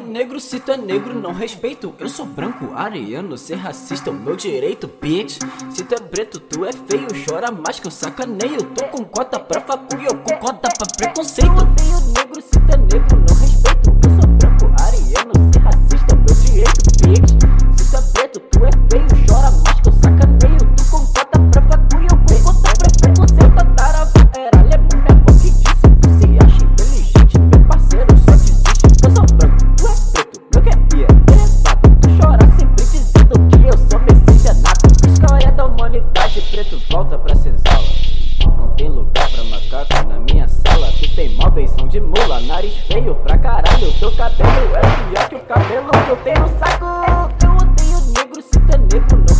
negro, se tu é negro, não respeito. Eu sou branco, ariano, ser racista é o meu direito, bitch. Se tu é preto, tu é feio, chora mais que eu sacaneio. Tô com cota pra facu e eu com cota pra preconceito. Eu odeio negro, se tu é negro, não respeito. Eu sou branco, ariano, ser racista é o meu direito, bitch. Se tu é preto, tu é feio, chora mais que eu sacaneio. Tô com cota pra facu e eu com cota pra preconceito. A taravã era alemã, minha avó que disse. Tu se acha inteligente, meu parceiro, só desiste. Eu sou branco, tu é preto, meu QI é elevado. Tu chora sempre dizendo que eu sou miscigenado. História da humanidade, preto volta pra senzala. Não tem lugar pra macaco na minha cela. Tu tem mó beição de mula, nariz feio pra caralho. Teu cabelo é pior que o cabelo que eu tenho no saco. Eu odeio negro, se tu é negro, não